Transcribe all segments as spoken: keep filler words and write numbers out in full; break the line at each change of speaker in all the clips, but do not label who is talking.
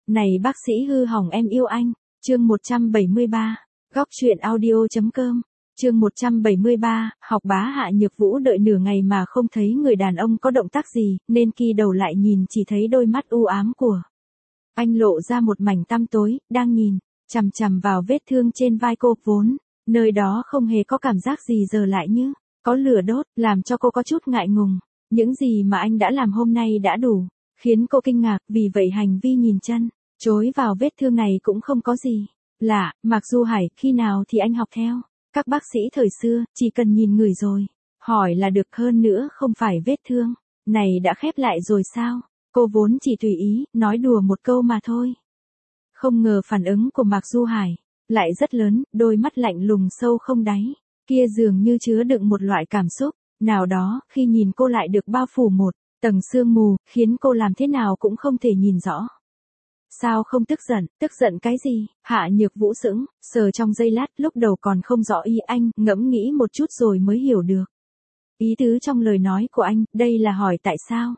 Này bác sĩ hư hỏng em yêu anh. Chương một trăm bảy mươi ba. Góc truyện audio.com. Chương một trăm bảy mươi ba, học bá Hạ Nhược Vũ đợi nửa ngày mà không thấy người đàn ông có động tác gì, nên khi đầu lại nhìn chỉ thấy đôi mắt u ám của anh lộ ra một mảnh tăm tối, đang nhìn chằm chằm vào vết thương trên vai cô, vốn nơi đó không hề có cảm giác gì, giờ lại như có lửa đốt, làm cho cô có chút ngại ngùng. Những gì mà anh đã làm hôm nay đã đủ khiến cô kinh ngạc, vì vậy hành vi nhìn chân chối vào vết thương này cũng không có gì lạ. Mạc Du Hải, khi nào thì anh học theo các bác sĩ thời xưa, chỉ cần nhìn người rồi hỏi là được, hơn nữa không phải vết thương này đã khép lại rồi sao? Cô vốn chỉ tùy ý nói đùa một câu mà thôi. Không ngờ phản ứng của Mạc Du Hải lại rất lớn, đôi mắt lạnh lùng sâu không đáy kia dường như chứa đựng một loại cảm xúc nào đó, khi nhìn cô lại được bao phủ một tầng sương mù, khiến cô làm thế nào cũng không thể nhìn rõ. Sao không tức giận? Tức giận cái gì? Hạ Nhược Vũ sững sờ trong giây lát, lúc đầu còn không rõ ý anh, ngẫm nghĩ một chút rồi mới hiểu được ý tứ trong lời nói của anh, đây là hỏi tại sao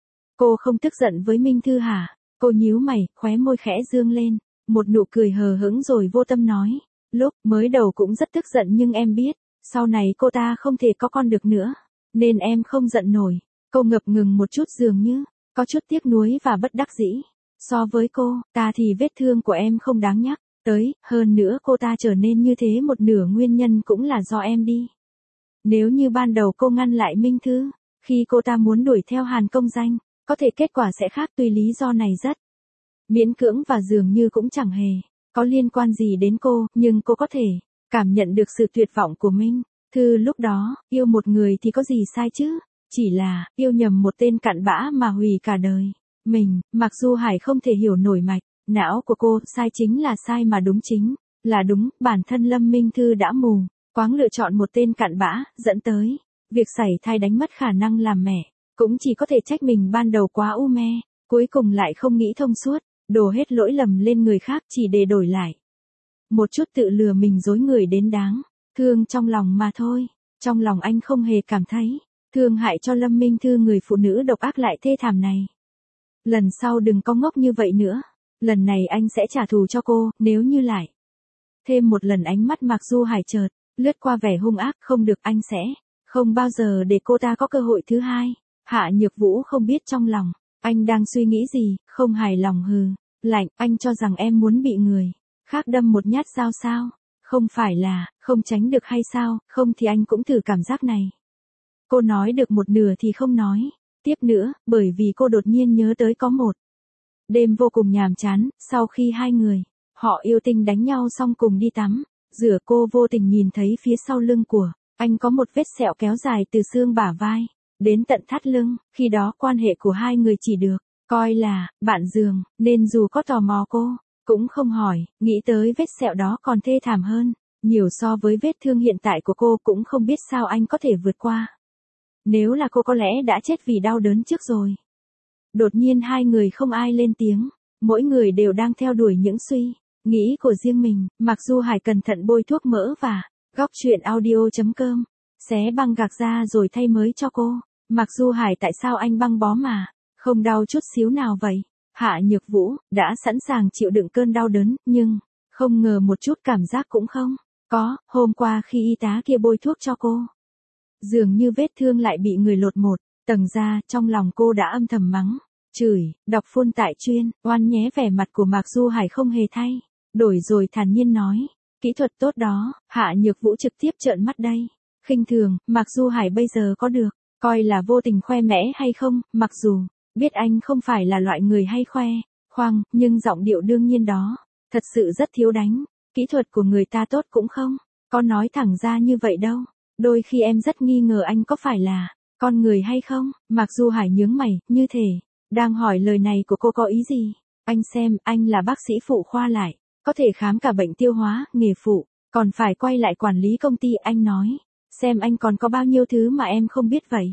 cô không tức giận với Minh Thư hả? Cô nhíu mày, khóe môi khẽ dương lên một nụ cười hờ hững rồi vô tâm nói, lúc mới đầu cũng rất tức giận, nhưng em biết sau này cô ta không thể có con được nữa, nên em không giận nổi. Cô ngập ngừng một chút, dường như có chút tiếc nuối và bất đắc dĩ. So với cô ta thì vết thương của em không đáng nhắc tới, hơn nữa cô ta trở nên như thế một nửa nguyên nhân cũng là do em đi. Nếu như ban đầu cô ngăn lại Minh Thư khi cô ta muốn đuổi theo Hàn Công Danh, có thể kết quả sẽ khác, tuy lý do này rất miễn cưỡng và dường như cũng chẳng hề có liên quan gì đến cô, nhưng cô có thể cảm nhận được sự tuyệt vọng của Minh Thư lúc đó. Yêu một người thì có gì sai chứ, chỉ là yêu nhầm một tên cặn bã mà hủy cả đời mình. Mặc Du Hải không thể hiểu nổi mạch não của cô, sai chính là sai mà đúng chính là đúng. Bản thân Lâm Minh Thư đã mù quáng lựa chọn một tên cặn bã, dẫn tới việc sảy thai đánh mất khả năng làm mẹ. Cũng chỉ có thể trách mình ban đầu quá u mê, cuối cùng lại không nghĩ thông suốt, đổ hết lỗi lầm lên người khác chỉ để đổi lại một chút tự lừa mình dối người đến đáng thương trong lòng mà thôi. Trong lòng anh không hề cảm thấy thương hại cho Lâm Minh Thư, người phụ nữ độc ác lại thê thảm này. Lần sau đừng có ngốc như vậy nữa. Lần này anh sẽ trả thù cho cô, nếu như lại thêm một lần. Ánh mắt Mạc Du Hải chợt lướt qua vẻ hung ác, không được, anh sẽ không bao giờ để cô ta có cơ hội thứ hai. Hạ Nhược Vũ không biết trong lòng anh đang suy nghĩ gì, không hài lòng hừ lạnh, anh cho rằng em muốn bị người khác đâm một nhát dao sao? Không phải là không tránh được hay sao? Không thì anh cũng thử cảm giác này. Cô nói được một nửa thì không nói tiếp nữa, bởi vì cô đột nhiên nhớ tới có một đêm vô cùng nhàm chán, sau khi hai người họ yêu tinh đánh nhau xong cùng đi tắm rửa, cô vô tình nhìn thấy phía sau lưng của anh có một vết sẹo kéo dài từ xương bả vai đến tận thắt lưng. Khi đó quan hệ của hai người chỉ được coi là bạn giường, nên dù có tò mò cô cũng không hỏi. Nghĩ tới vết sẹo đó còn thê thảm hơn nhiều so với vết thương hiện tại của cô, cũng không biết sao anh có thể vượt qua. Nếu là cô có lẽ đã chết vì đau đớn trước rồi. Đột nhiên hai người không ai lên tiếng, mỗi người đều đang theo đuổi những suy nghĩ của riêng mình. Mạc Du Hải cẩn thận bôi thuốc mỡ và góc truyện audio.com xé băng gạc ra rồi thay mới cho cô. Mạc Du Hải, tại sao anh băng bó mà không đau chút xíu nào vậy? Hạ Nhược Vũ đã sẵn sàng chịu đựng cơn đau đớn, nhưng không ngờ một chút cảm giác cũng không có. Hôm qua khi y tá kia bôi thuốc cho cô, dường như vết thương lại bị người lột một tầng ra. Trong lòng cô đã âm thầm mắng chửi, đọc phun tại chuyên oan nhé. Vẻ mặt của Mạc Du Hải không hề thay đổi rồi thản nhiên nói, kỹ thuật tốt đó. Hạ Nhược Vũ trực tiếp trợn mắt đây, khinh thường. Mạc Du Hải bây giờ có được coi là vô tình khoe mẽ hay không? Mặc dù biết anh không phải là loại người hay khoe khoang, nhưng giọng điệu đương nhiên đó thật sự rất thiếu đánh. Kỹ thuật của người ta tốt cũng không có nói thẳng ra như vậy đâu. Đôi khi em rất nghi ngờ anh có phải là con người hay không. Mạc Du Hải nhướng mày, như thể đang hỏi lời này của cô có ý gì. Anh xem, anh là bác sĩ phụ khoa, lại có thể khám cả bệnh tiêu hóa, nghề phụ, còn phải quay lại quản lý công ty. Anh nói xem anh còn có bao nhiêu thứ mà em không biết vậy.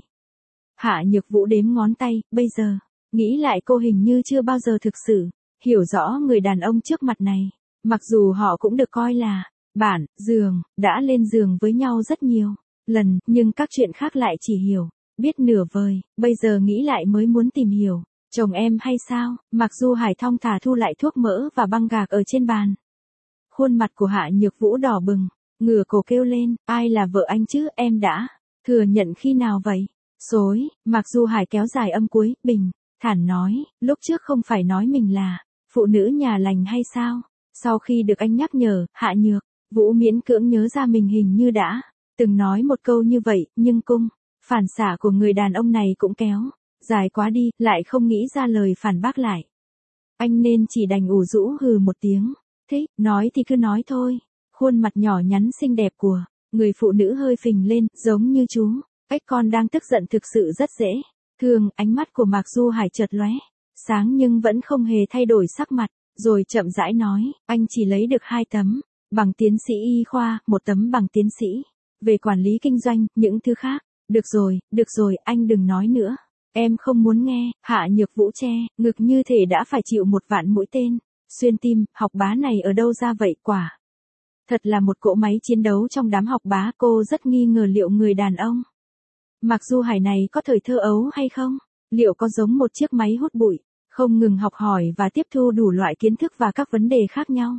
Hạ Nhược Vũ đếm ngón tay, bây giờ nghĩ lại cô hình như chưa bao giờ thực sự hiểu rõ người đàn ông trước mặt này. Mặc dù họ cũng được coi là bạn giường, đã lên giường với nhau rất nhiều lần, nhưng các chuyện khác lại chỉ hiểu biết nửa vời. Bây giờ nghĩ lại mới muốn tìm hiểu Chồng em hay sao? Mạc Du Hải thong thả thu lại thuốc mỡ và băng gạc ở trên bàn. Khuôn mặt của Hạ Nhược Vũ đỏ bừng, ngửa cổ kêu lên, ai là vợ anh chứ, em đã thừa nhận khi nào vậy? Dối, Mạc Du Hải kéo dài âm cuối, bình thản nói, lúc trước không phải nói mình là phụ nữ nhà lành hay sao? Sau khi được anh nhắc nhở, Hạ Nhược Vũ miễn cưỡng nhớ ra mình hình như đã từng nói một câu như vậy, nhưng cung phản xạ của người đàn ông này cũng kéo dài quá đi, lại không nghĩ ra lời phản bác lại. Anh nên chỉ đành ủ rũ hừ một tiếng. Thích, nói thì cứ nói thôi. Khuôn mặt nhỏ nhắn xinh đẹp của người phụ nữ hơi phình lên, giống như chú ếch con đang tức giận thực sự rất dễ thương. Ánh mắt của Mạc Du Hải chợt lóe sáng nhưng vẫn không hề thay đổi sắc mặt, rồi chậm rãi nói, anh chỉ lấy được hai tấm bằng tiến sĩ y khoa, một tấm bằng tiến sĩ về quản lý kinh doanh, những thứ khác. Được rồi, được rồi, anh đừng nói nữa. Em không muốn nghe. Hạ Nhược Vũ che ngực như thể đã phải chịu một vạn mũi tên xuyên tim. Học bá này ở đâu ra vậy, quả thật là một cỗ máy chiến đấu trong đám học bá. Cô rất nghi ngờ liệu người đàn ông Mạc Du Hải này có thời thơ ấu hay không, liệu có giống một chiếc máy hút bụi, không ngừng học hỏi và tiếp thu đủ loại kiến thức và các vấn đề khác nhau.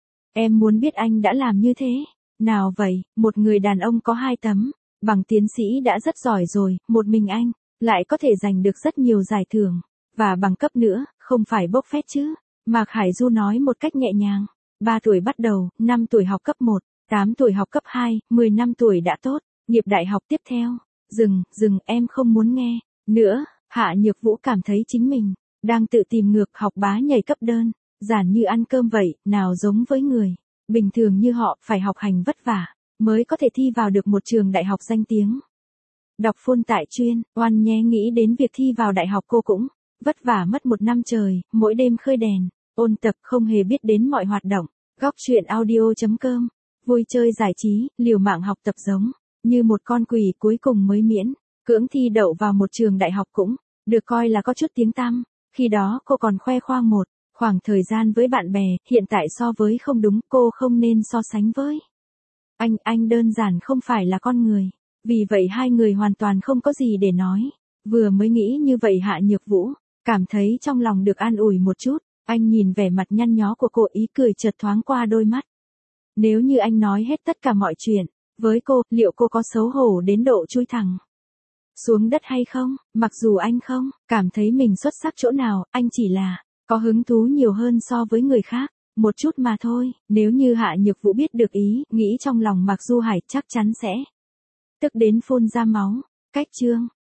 Em muốn biết anh đã làm như thế nào vậy? Một người đàn ông có hai tấm bằng tiến sĩ đã rất giỏi rồi, một mình anh lại có thể giành được rất nhiều giải thưởng và bằng cấp nữa, không phải bốc phét chứ? Mạc Hải Du nói một cách nhẹ nhàng. ba tuổi bắt đầu, năm tuổi học cấp một, tám tuổi học cấp hai, mười năm tuổi đã tốt nghiệp đại học tiếp theo. Dừng, dừng, em không muốn nghe nữa. Hạ Nhược Vũ cảm thấy chính mình đang tự tìm ngược. Học bá nhảy cấp đơn giản như ăn cơm vậy, nào giống với người bình thường như họ phải học hành vất vả mới có thể thi vào được một trường đại học danh tiếng. Đọc phôn tại chuyên, oan nhé, nghĩ đến việc thi vào đại học cô cũng vất vả mất một năm trời, mỗi đêm khơi đèn, ôn tập, không hề biết đến mọi hoạt động. Góc truyện audio chấm com, vui chơi giải trí, liều mạng học tập giống như một con quỷ, cuối cùng mới miễn cưỡng thi đậu vào một trường đại học cũng được coi là có chút tiếng tăm. Khi đó cô còn khoe khoang một khoảng thời gian với bạn bè, hiện tại so với không đúng, cô không nên so sánh với anh, anh đơn giản không phải là con người. Vì vậy hai người hoàn toàn không có gì để nói. Vừa mới nghĩ như vậy Hạ Nhược Vũ cảm thấy trong lòng được an ủi một chút. Anh nhìn vẻ mặt nhăn nhó của cô, ý cười chợt thoáng qua đôi mắt. Nếu như anh nói hết tất cả mọi chuyện với cô, liệu cô có xấu hổ đến độ chui thẳng xuống đất hay không? Mặc dù anh không cảm thấy mình xuất sắc chỗ nào, anh chỉ là có hứng thú nhiều hơn so với người khác một chút mà thôi. Nếu như Hạ Nhược Vũ biết được ý nghĩ trong lòng Mạc Du Hải, chắc chắn sẽ tức đến phun ra máu. Cách chương